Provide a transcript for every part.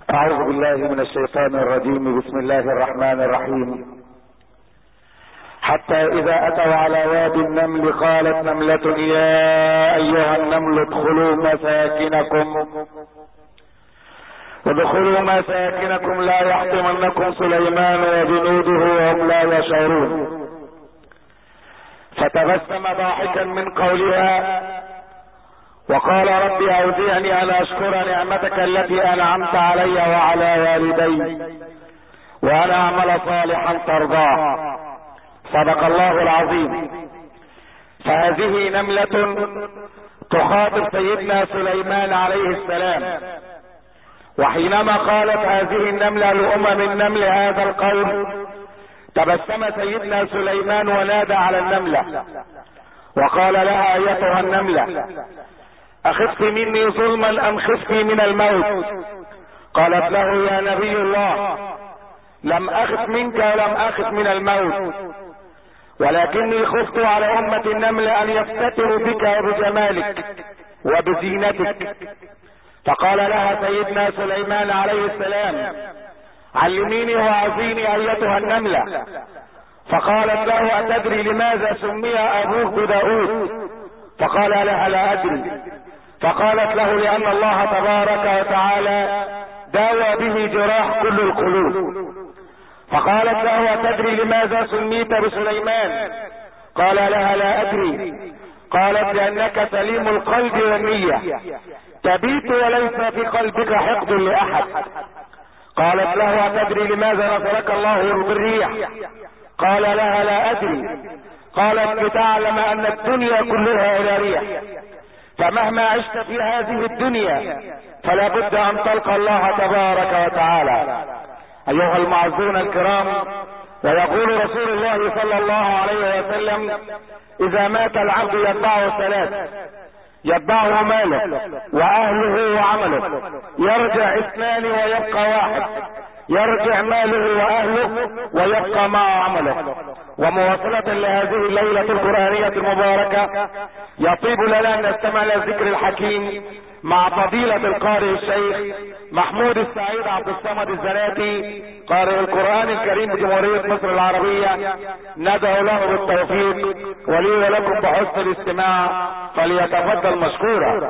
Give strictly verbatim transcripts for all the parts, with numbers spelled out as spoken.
أعوذ بالله من الشيطان الرجيم. بسم الله الرحمن الرحيم. حتى إذا أتوا على وادي النمل قالت نملة يا أيها النمل ادخلوا مساكنكم ادخلوا مساكنكم لا يحطمنكم سليمان وجنوده وهم لا يشعرون. فتبسم ضاحكا من قولها وقال رب أوزعني أن أشكر نعمتك التي أنعمت علي وعلى والدي وأن أعمل صالحا ترضاه. صدق الله العظيم. فهذه نملة تخاطب سيدنا سليمان عليه السلام، وحينما قالت هذه النملة لأمم النمل هذا القول تبسم سيدنا سليمان ونادى على النملة وقال لها أيتها النملة أخفت مني ظلما أم خفت من الموت؟ قالت له يا نبي الله لم أخف منك ولم أخف من الموت، ولكني خفت على أمة النمل أن يفتتنوا بك وبجمالك وبزينتك. فقال لها سيدنا سليمان عليه السلام علميني وأعزيني أيتها النملة. فقالت له أتدري لماذا سمي أبوك داود؟ فقال لها لا أدري. فقالت له لأن الله تبارك وتعالى داوى به جراح كل القلوب. فقالت له أتدري لماذا سميت بسليمان؟ قال لها لا أدري. قالت لأنك سليم القلب والنية تبيت وليس في قلبك حقد لأحد. قالت له أتدري لماذا نصرك الله بالريح؟ قال لها لا أدري. قالت لتعلم أن الدنيا كلها إلى ريح، فمهما عشت في هذه الدنيا فلا بد أن تلقى الله تبارك وتعالى. أيها المعزون الكرام، ويقول رسول الله صلى الله عليه وسلم إذا مات العبد يتبعه ثلاث: يتبعه ماله وأهله وعمله، يرجع اثنان ويبقى واحد، يرجع ماله وأهله ويبقى معه عمله. ومواصلة لهذه الليلة القرآنية المباركة يطيب لنا أن نستمع إلى الذكر الحكيم مع فضيلة القارئ الشيخ محمود السعيد عبد الصمد الزناتي قارئ القرآن الكريم بجمهورية مصر العربية. ندعو له بالتوفيق ولي ولكم بحسن الاستماع، فليتفضل مشكورا.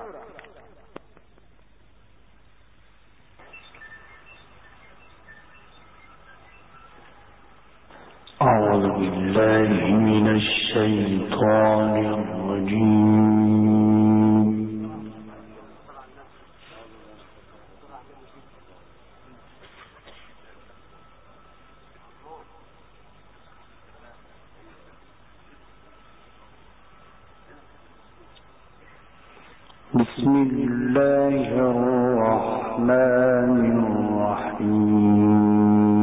أعوذ بالله من الشيطان الرجيم. بسم الله الرحمن الرحيم.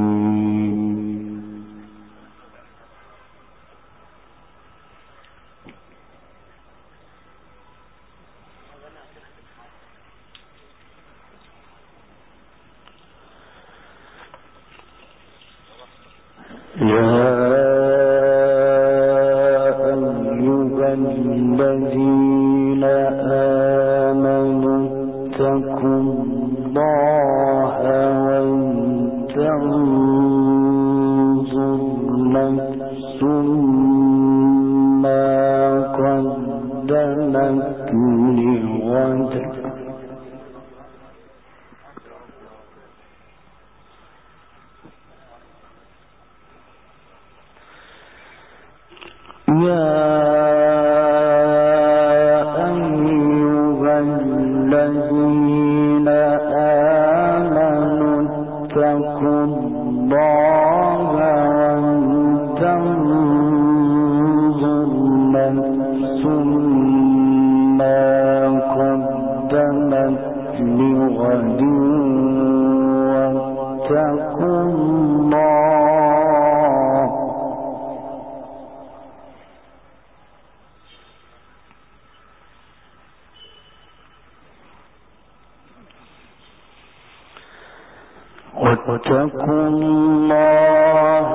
واتقوا الله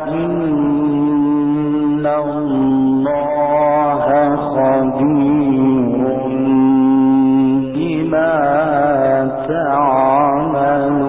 إن الله خبير بما تعملون.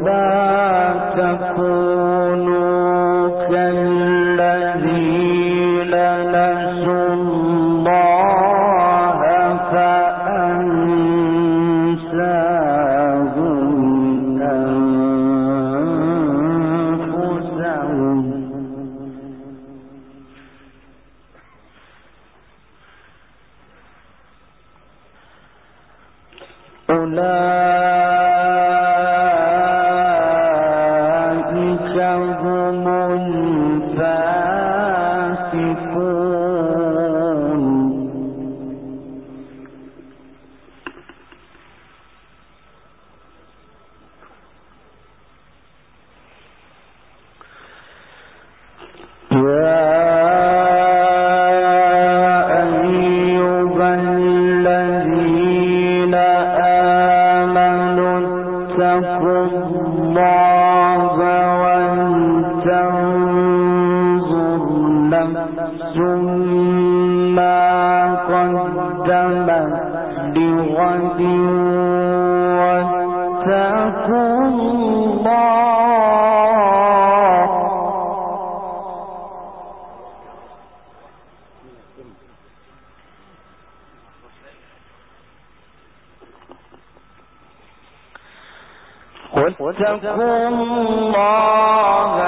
واتقوا الله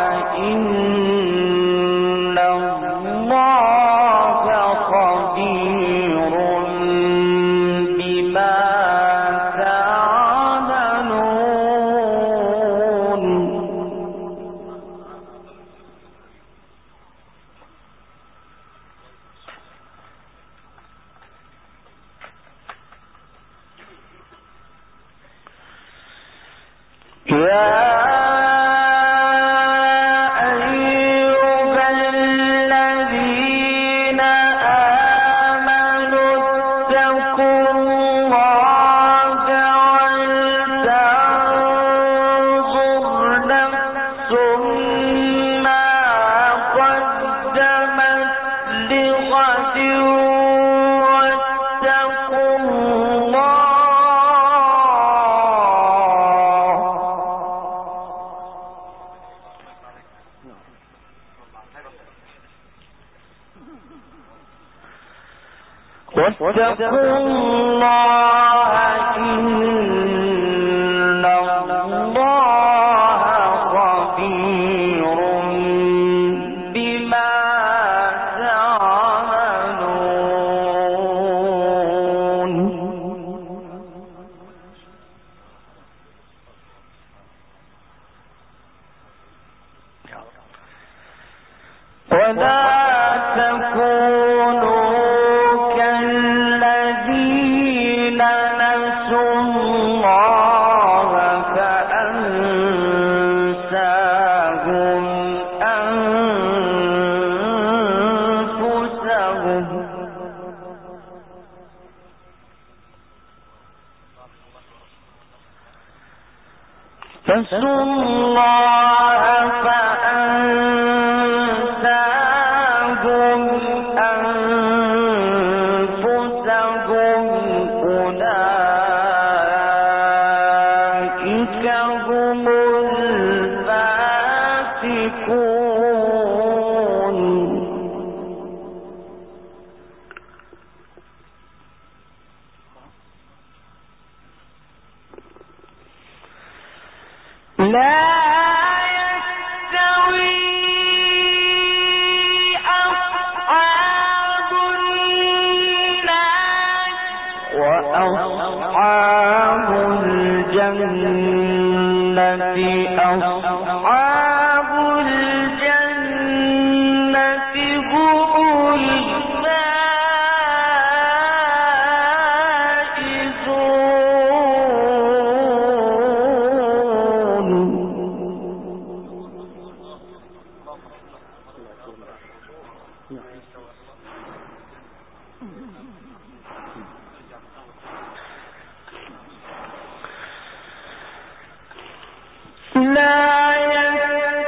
إن الله خبير بما تعملون. يا واتقوا الله إن الله خبير بما تعملون. ولا تكونوا فَاسْأَلُوا اللَّهَ فَأَنسَاهُمْ أَنفُسَهُمْ أُولَئِكَ هُمُ الْفَاسِقُونَ. لا يستوي أصحاب النار وأصحاب الجنة أصحاب الجنة هم لا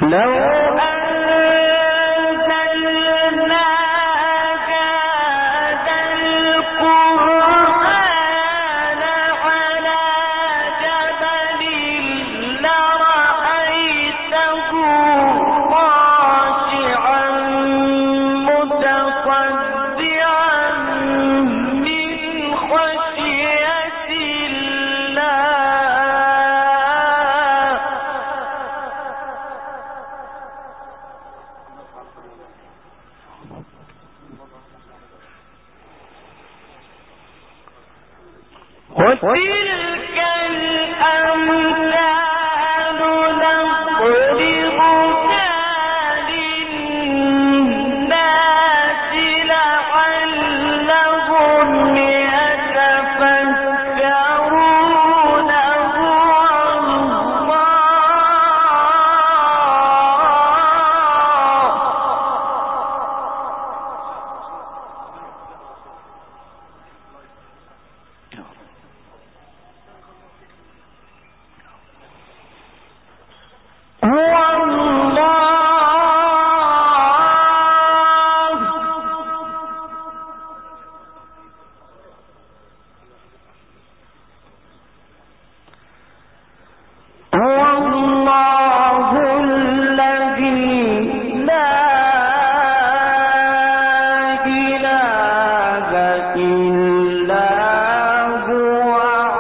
لو أنزلنا هذا القرآن على جبل لرأيته خاشعا متصدعا من خشية الله. وتلك الأمثال نضربها للناس لعلهم يتفكرون. هو الله هو الله الذي لا إله إلا هو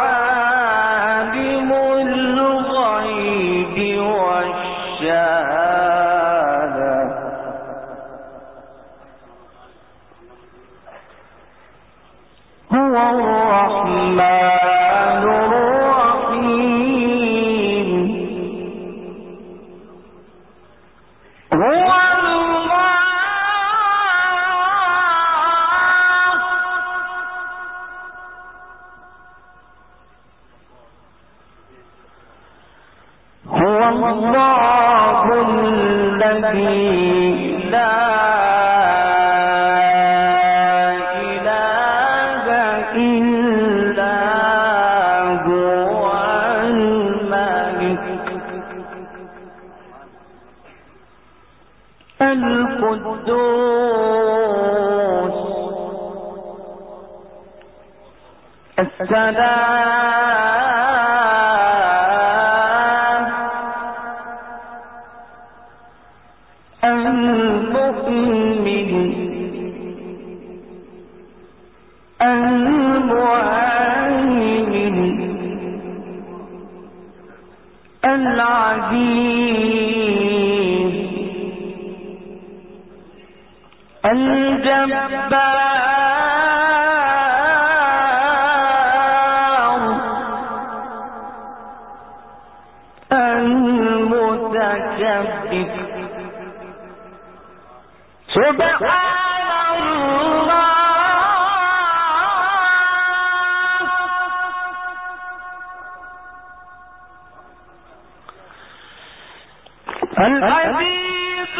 عالم الغيب والشهادة. هو الرحمن الرحيم. هو الله هو الله الذي لا إله إلا هو الملك القدوس السلام المؤمن المهيمن العزيز الجبار المتكبر. سبحان الله العزيز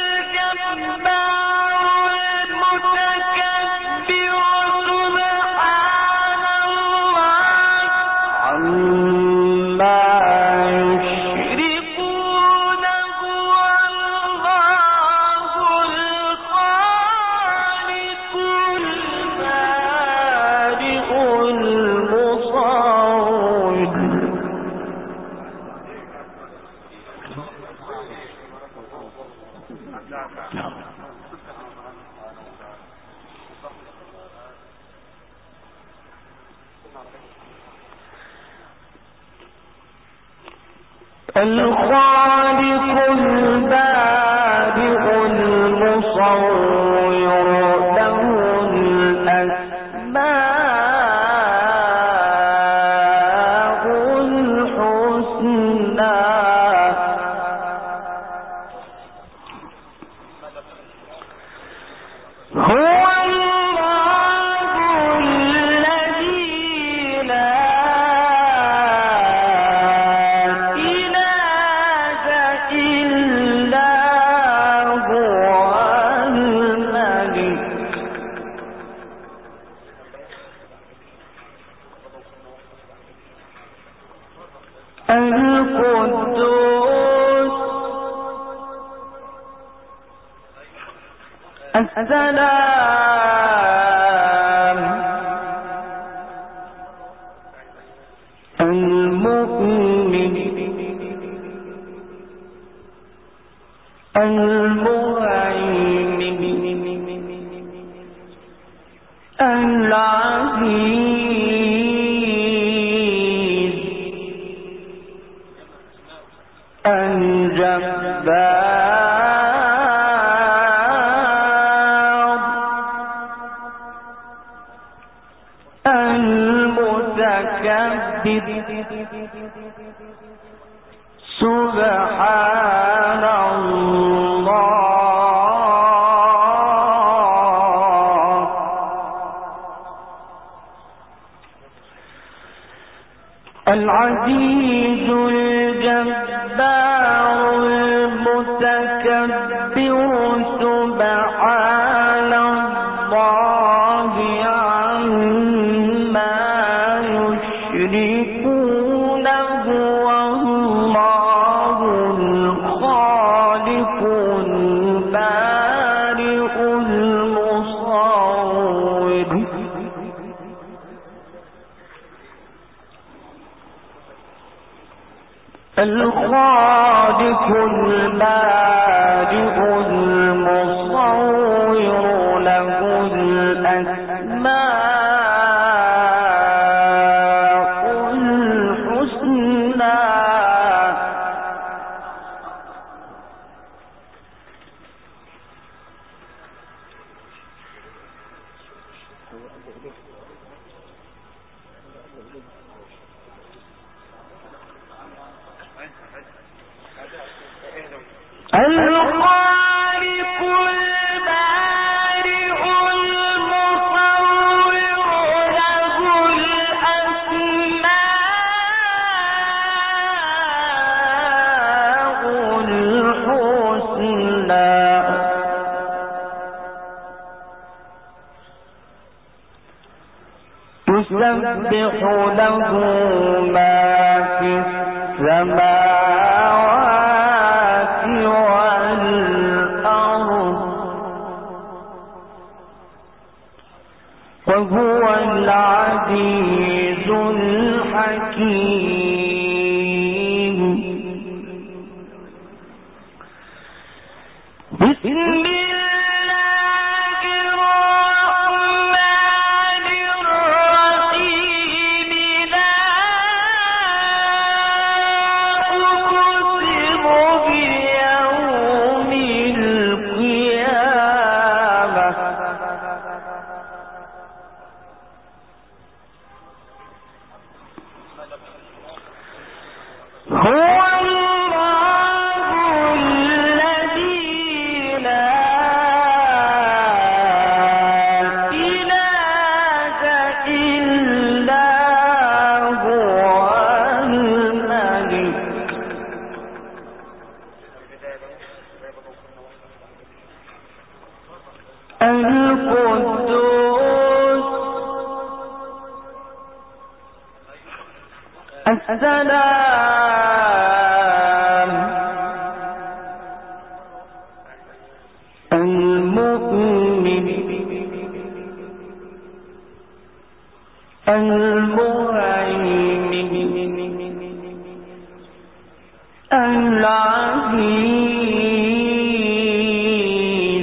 الجبار المتكبر. سبحان الله عما يشركون. هو الله الخالق البارئ المصور. الخالق البارئ المصور له الأسماء الحسنى. هو الله الذي لا إله إلا هو الملك القدوس السلام المؤمن المهيمن العزيز الجبار المتكبر سبحان الله العزيز الجبار المتكبر سبحان الله عما يشركون هو الله الخالق البارئ المصور الخالق البارئ المصور له الأسماء الحسنى الخالق البارئ المصور له الأسماء الحسنى يسبح له ما في السماوات والأرض وهو العزيز الحكيم بسم الله الرحمن الرحيم لا أقسم بيوم القيامة هو الله الذي لا إله إلا هو الملك القدوس السلام المؤمن المهيمن العزيز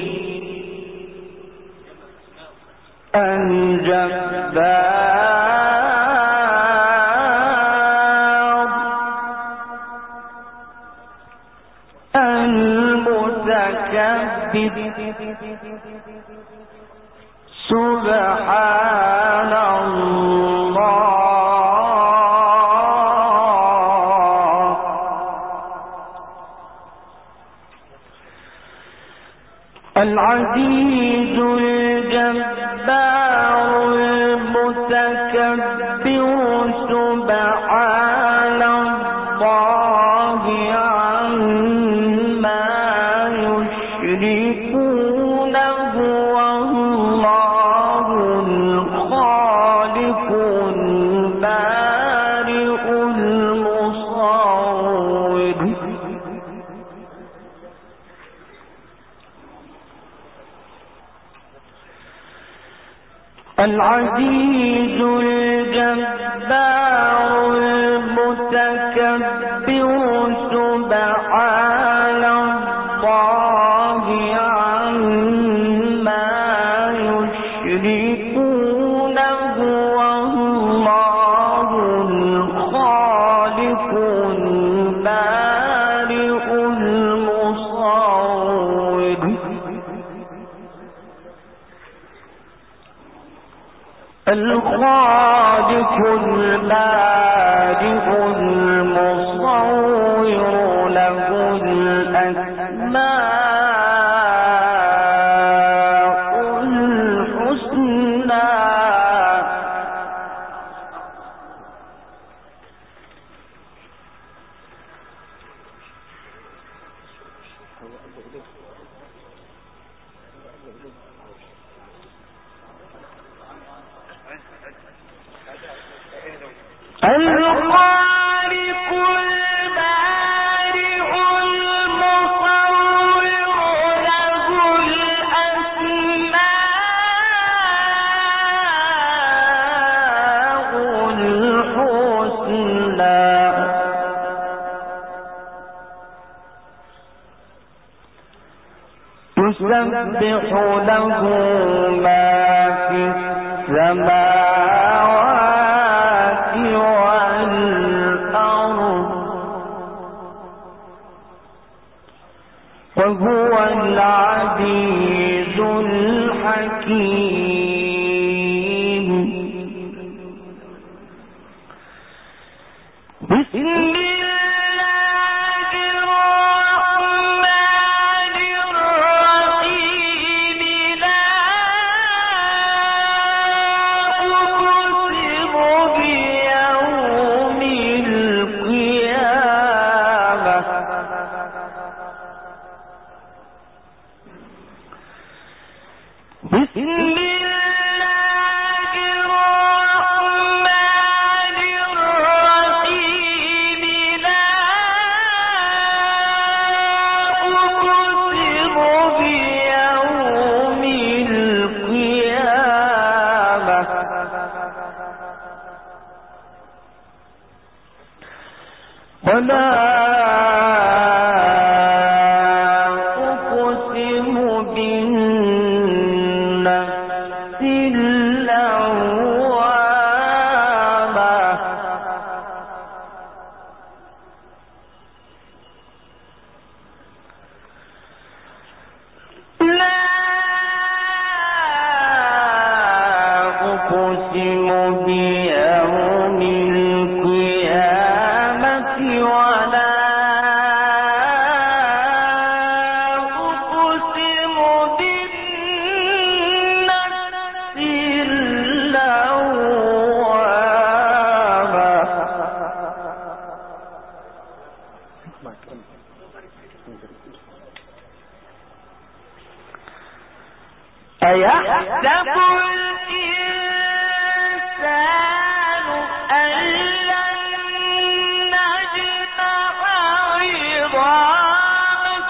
الجبار المتكبر سبحان الله العزيز الجبار المتكبر سبحان الله عما يشركون هو الله الخالق البارئ المصور العزيز الجبار المتكبر سبحان الله عما يشركون هو الله الخالق البارئ المصور الخالق البارئ المصور له الأسماء الحسنى الخالق البارئ المصور له الأسماء الحسنى يسبح له ما في السماوات والأرض وهو العزيز الحكيم بسم الله الرحمن الرحيم لا أقسم بيوم القيامة بسم الله الرحمن الرحيم لا أقسم بيوم القيامة ولا أقسم بالنفس اللوامة لا أقسم بيوم القيامة ولا أقسم بالنفس اللوامة أيحسب الإنسان أن لن نجمع عظامه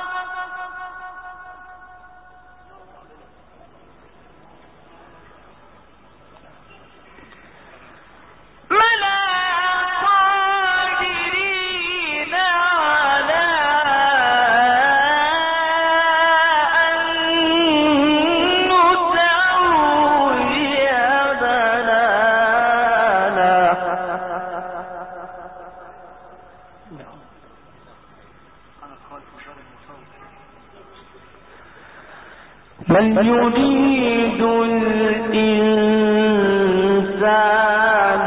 بلى قادرين على أن نسوي بنانا بل يريد الإنسان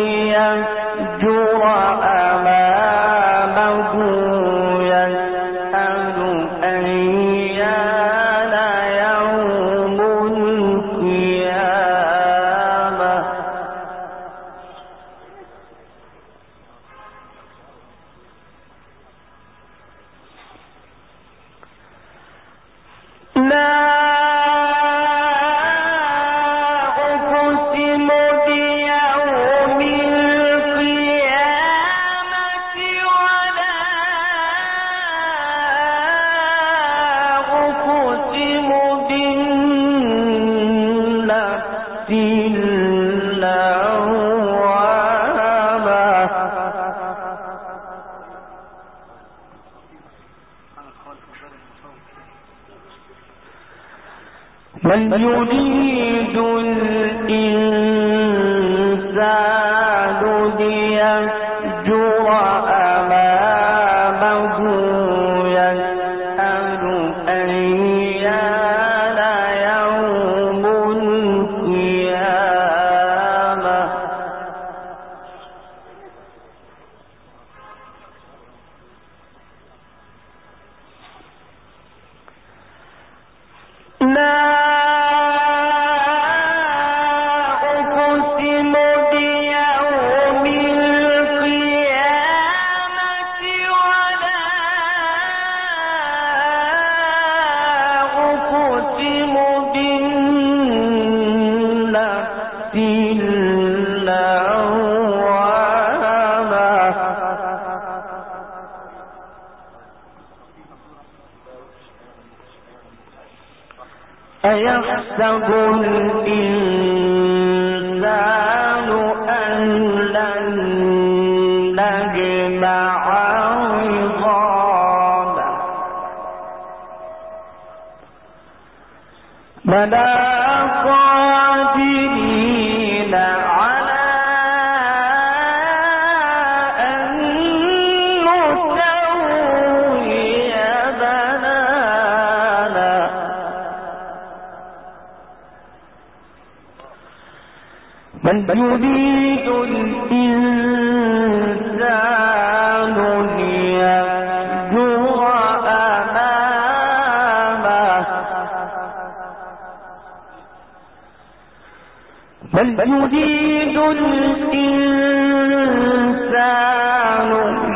ليفجر أمامه يسأل أيان يوم القيامة لا من يريد الإنسان ليفجر أمامه يسأل أيان يوم القيامة لا أيحسب الإنسان أن لن نجمع عظامه بلى قادرين على أن نسوي بنانا من يريد الإنسان ليفجر أمامه من يريد الإنسان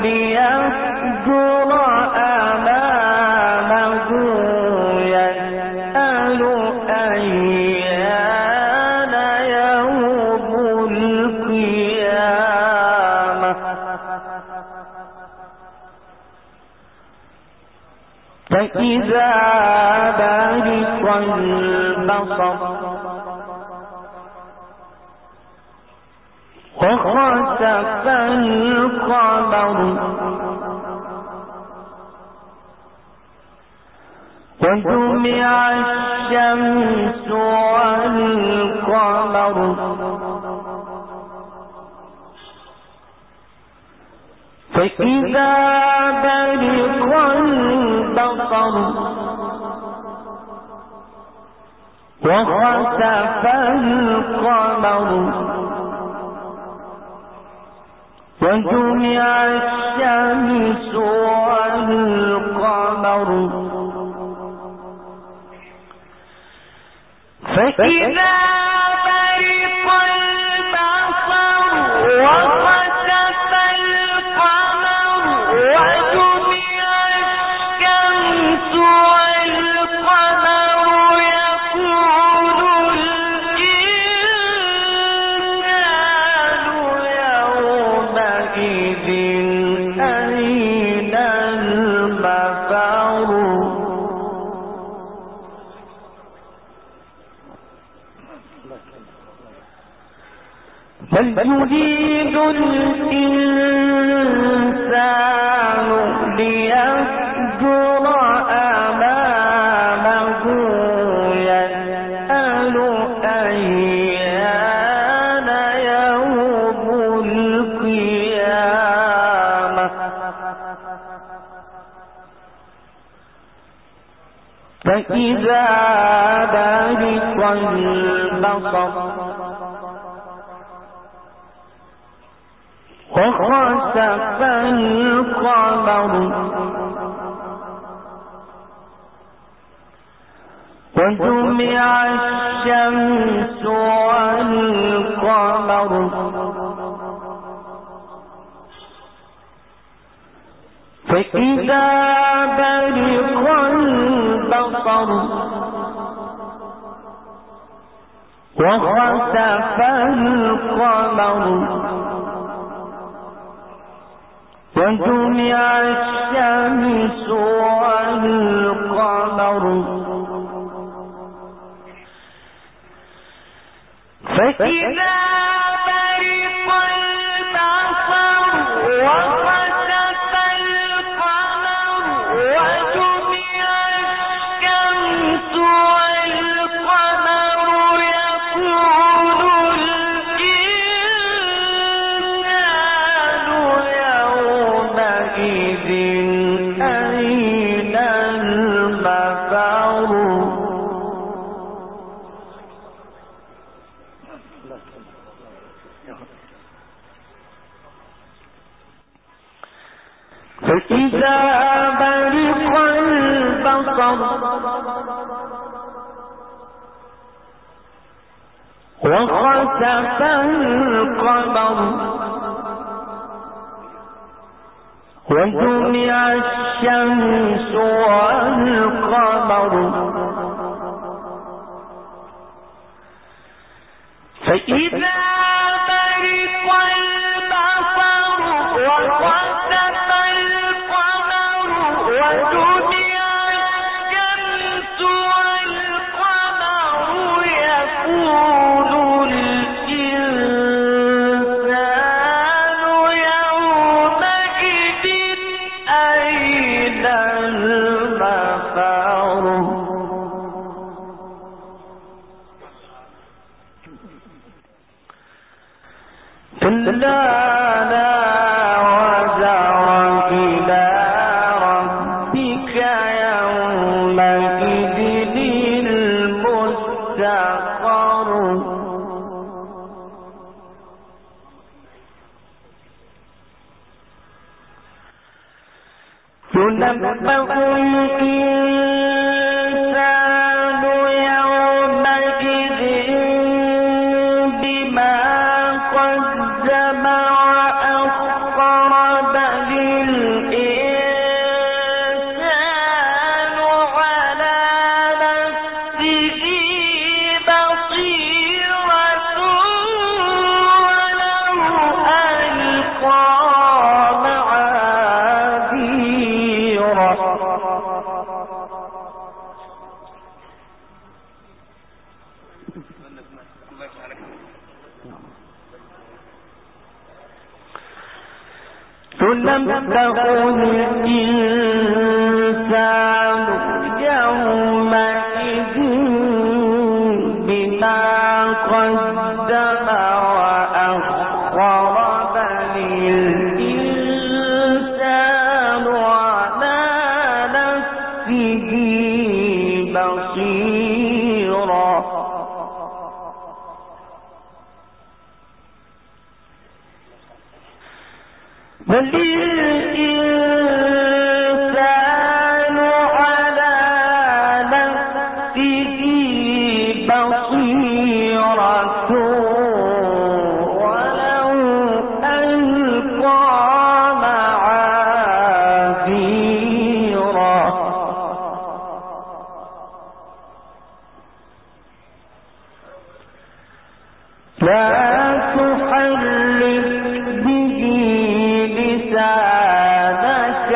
ليفجر أمامه يسأل أيان يوم القيامة فإذا برق البصر وخسف القمر وجمع الشمس والقمر فإذا برق البصر وخسف القمر وجمع الشمس والقمر فإذا برق البصر وخسف القمر وجمع الشمس والقمر يقول الإنسان يومئذ أين المفر بل يريد الإنسان ليفجر أمامه يسأل أيان يوم القيامة فإذا برق البصر وخسف القمر وجمع الشمس والقمر فإذا برق البصر وخسف القمر وجمع الشمس والقمر فإذا برق البصر وخسف القمر وجمع الشمس والقمر أين المفر فإذا برق البصر وخسف القمر وجمع الشمس والقمر فإذا برق البصر وخسف القمر وجمع الشمس والقمر يقول الإنسان يومئذ أين المفر كلا لا وزر إلى ربك يومئذ المستقر ينبأ الإنسان يومئذ بما قدم وأخر بل الإنسان على نفسه بصيرة ولو ألقى معاذيره تنبأ الإنسان يومئذ بما قدم وأخر بل الإنسان على نفسه بصيرة بل الإنسان على نفسه بصيرة ولو ألقى معاذيره لا تحرك به لسانك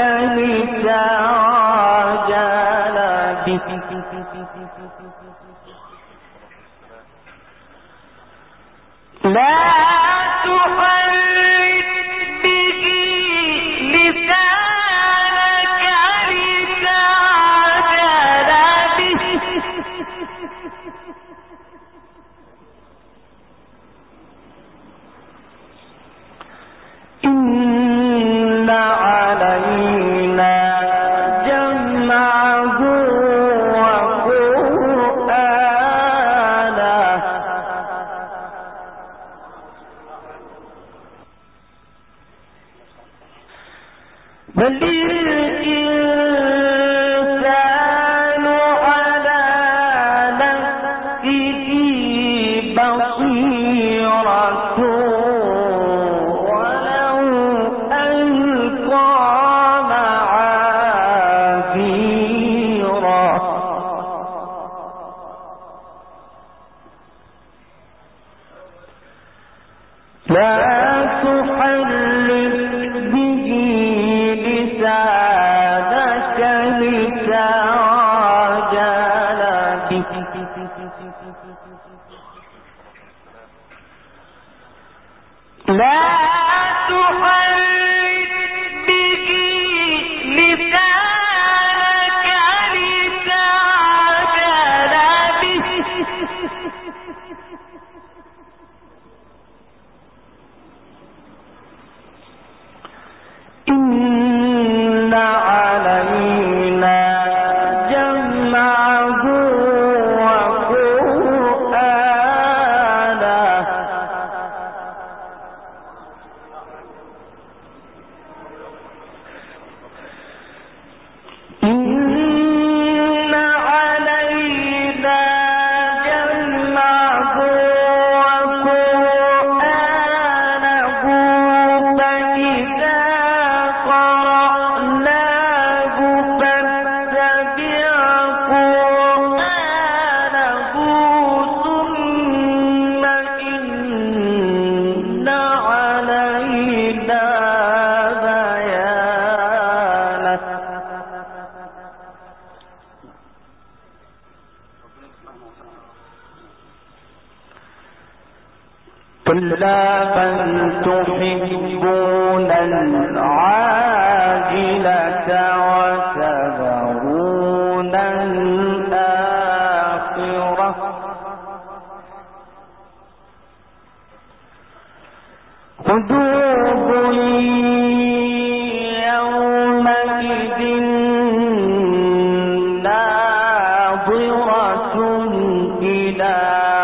لتعجل به لا تحرك به لسانك لتعجل به إن علينا جمعه وقرآنه بل الإنسان على نفسه بصيرة ولو ألقى معاذيره لا تحرك به لسانك لتعجل به لا تحرك به لسانك لتعجل به كلا بل تحبون العاجلة وتذرون الآخرة قلوب يومئذ ناظرة إلى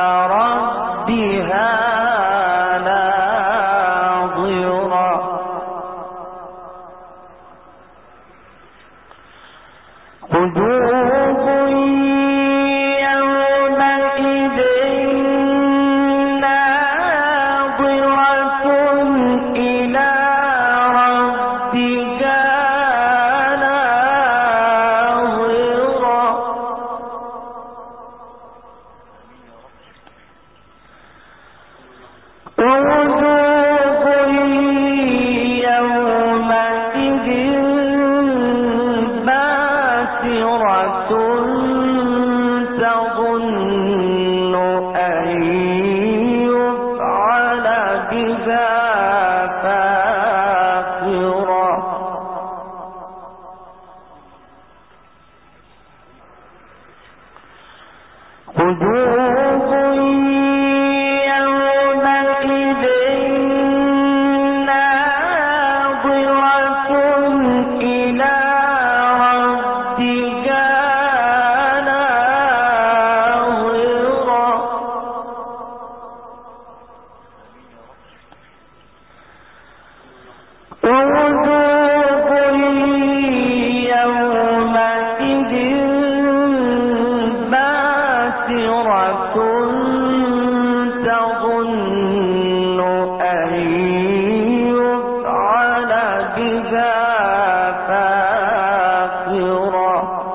ربها ناظرة قلوب يومئذ ناظرة إلى ربها ناظرة ووجوه يومئذ باسرة تظن أن يفعل بها فاقرة وجوه يومئذ ناظرة إلى ربها ناظرة ووجوه يومئذ باسرة تظن أن يفعل بها فاقرة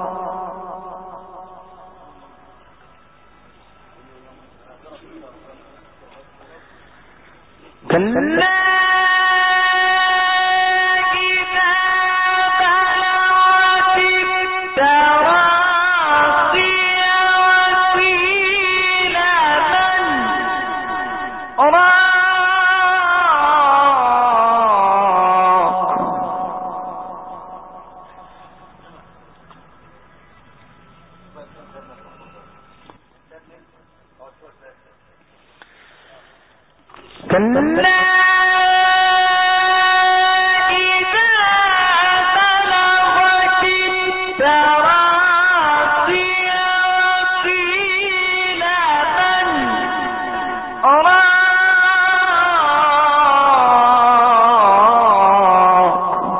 كلا إذا بلغت التراقي وقيل من راق كلا إذا بلغت التراقي وقيل من راق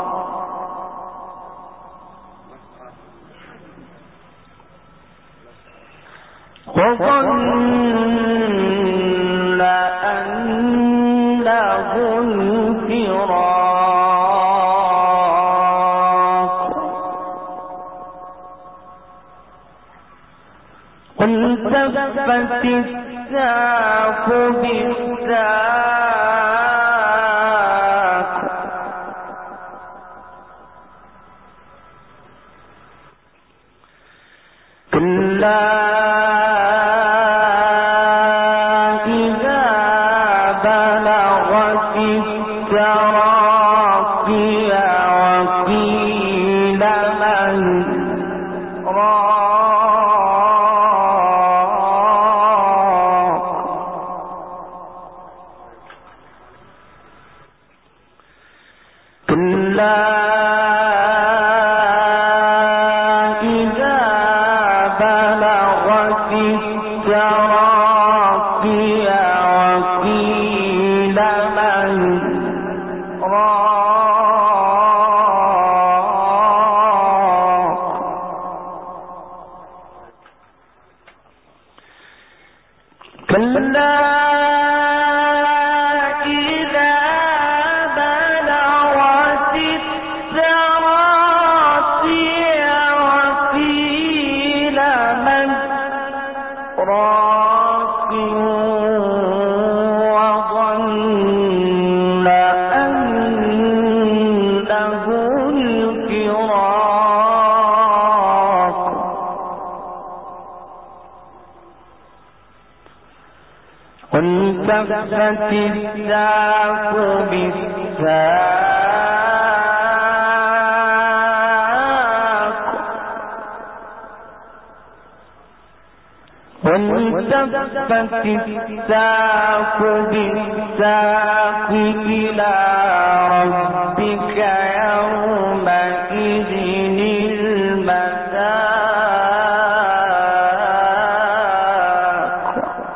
وظن أنه الفراق والتفت الساق بالساق كلا إذا بلغت التراقي وقيل من راق كلا إذا بلغت التراقي وقيل من راق كلا إذا بلغت التراقي وقيل من راق وظن أنه الفراق والتفت الساق بالساق والتفت الساق بالساق إلى ربك يومئذ المساق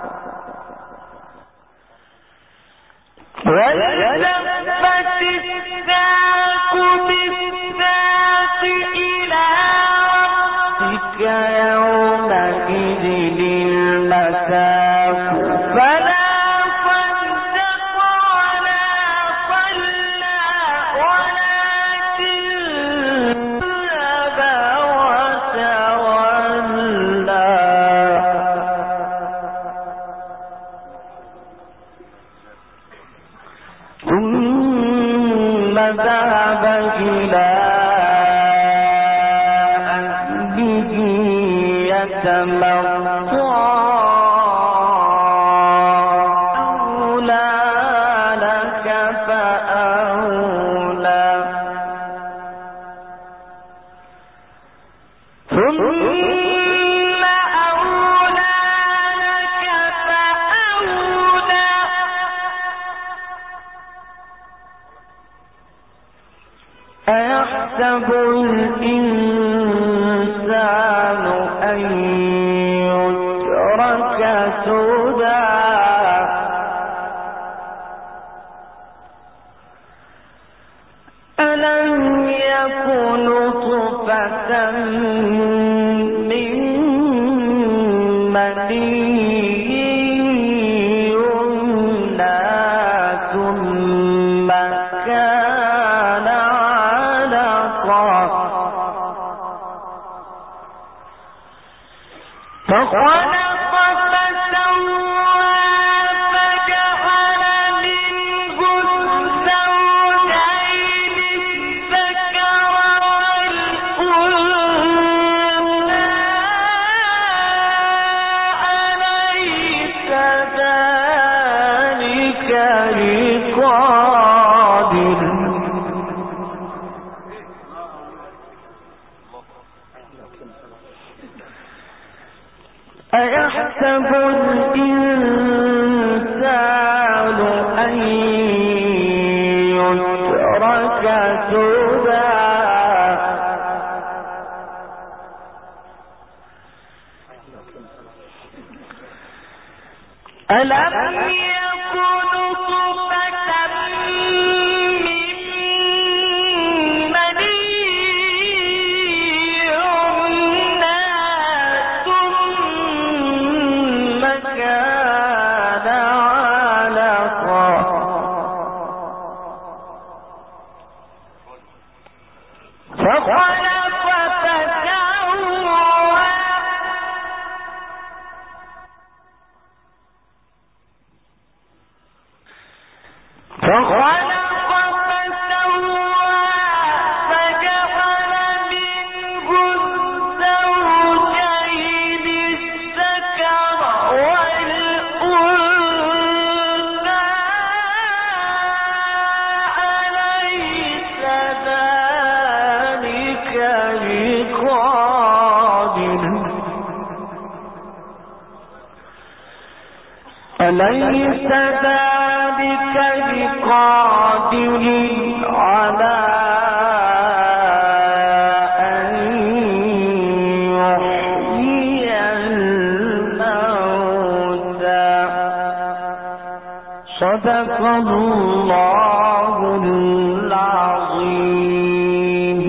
والتفت الساق بالساق إلى ربك يومئذ المساق فلا صدق ولا صلى ولكن كذب وتولى ثم ذهب إلى أهله يتمطى أولى لك فأولى ثم أولى لك فأولى أيحسب الإنسان أن يترك سدى ألم يكن نطفة من مني يمنى ثم كان علقة فخلق فسوى فجعل منه الزوجين الذكر والأنثى أليس ذلك بقادر أيحسب الإنسان أن يترك سدى ألم يكن نطفة من مني يمنى ثم كان علقة فخلق فسوى فخلق فسوى فجعل منه الزوجين الذكر والأنثى أليس ذلك بقادر أليس ذلك بقادر على أن يحيي الموتى صدق الله العظيم.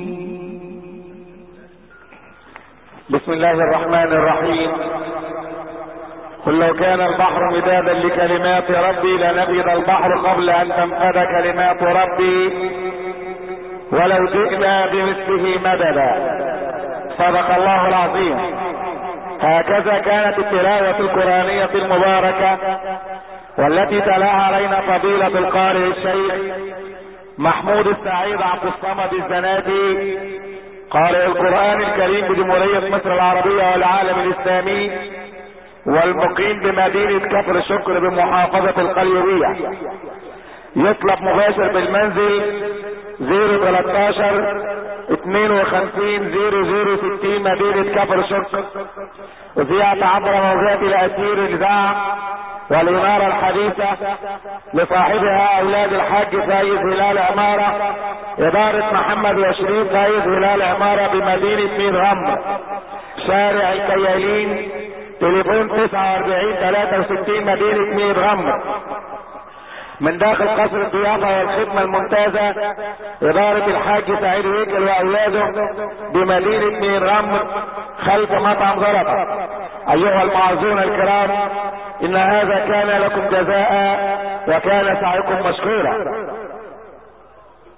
بسم الله الرحمن الرحيم. قل لو كان البحر مدادا لكلمات ربي لنفد البحر قبل ان تنفد كلمات ربي ولو جئنا بمثله مددا. صدق الله العظيم. هكذا كانت التلاوة القرآنية المباركة والتي تلاها علينا فضيلة القارئ الشيخ محمود السعيد عبد الصمد الزنادي قارئ القرآن الكريم بجمهورية مصر العربية والعالم الإسلامي والمقيم بمدينة كفر شكر بمحافظة القليوبية يطلب مباشر بالمنزل زيرو تلاتاشر اتنين وخمسين زيرو زيرو ستين مدينة كفر شكر. وزيادة عبر موضوعة الأسير الإذاعة والإنارة الحديثة لصاحبها أولاد الحاج فايز هلال عمارة إدارة محمد وشريف فايز هلال عمارة بمدينة مير غمر شارع الكيالين تليفون تسعة واربعين تلاتة وستين مدينة مير غمر. من داخل قصر الضيافة والخدمة الممتازة إدارة الحاج سعيد ويكل وأولاده بمدينة مير غمر خلف مطعم زلطة. أيها المعزون الكرام، إن هذا كان لكم جزاء وكان سعيكم مشكورا.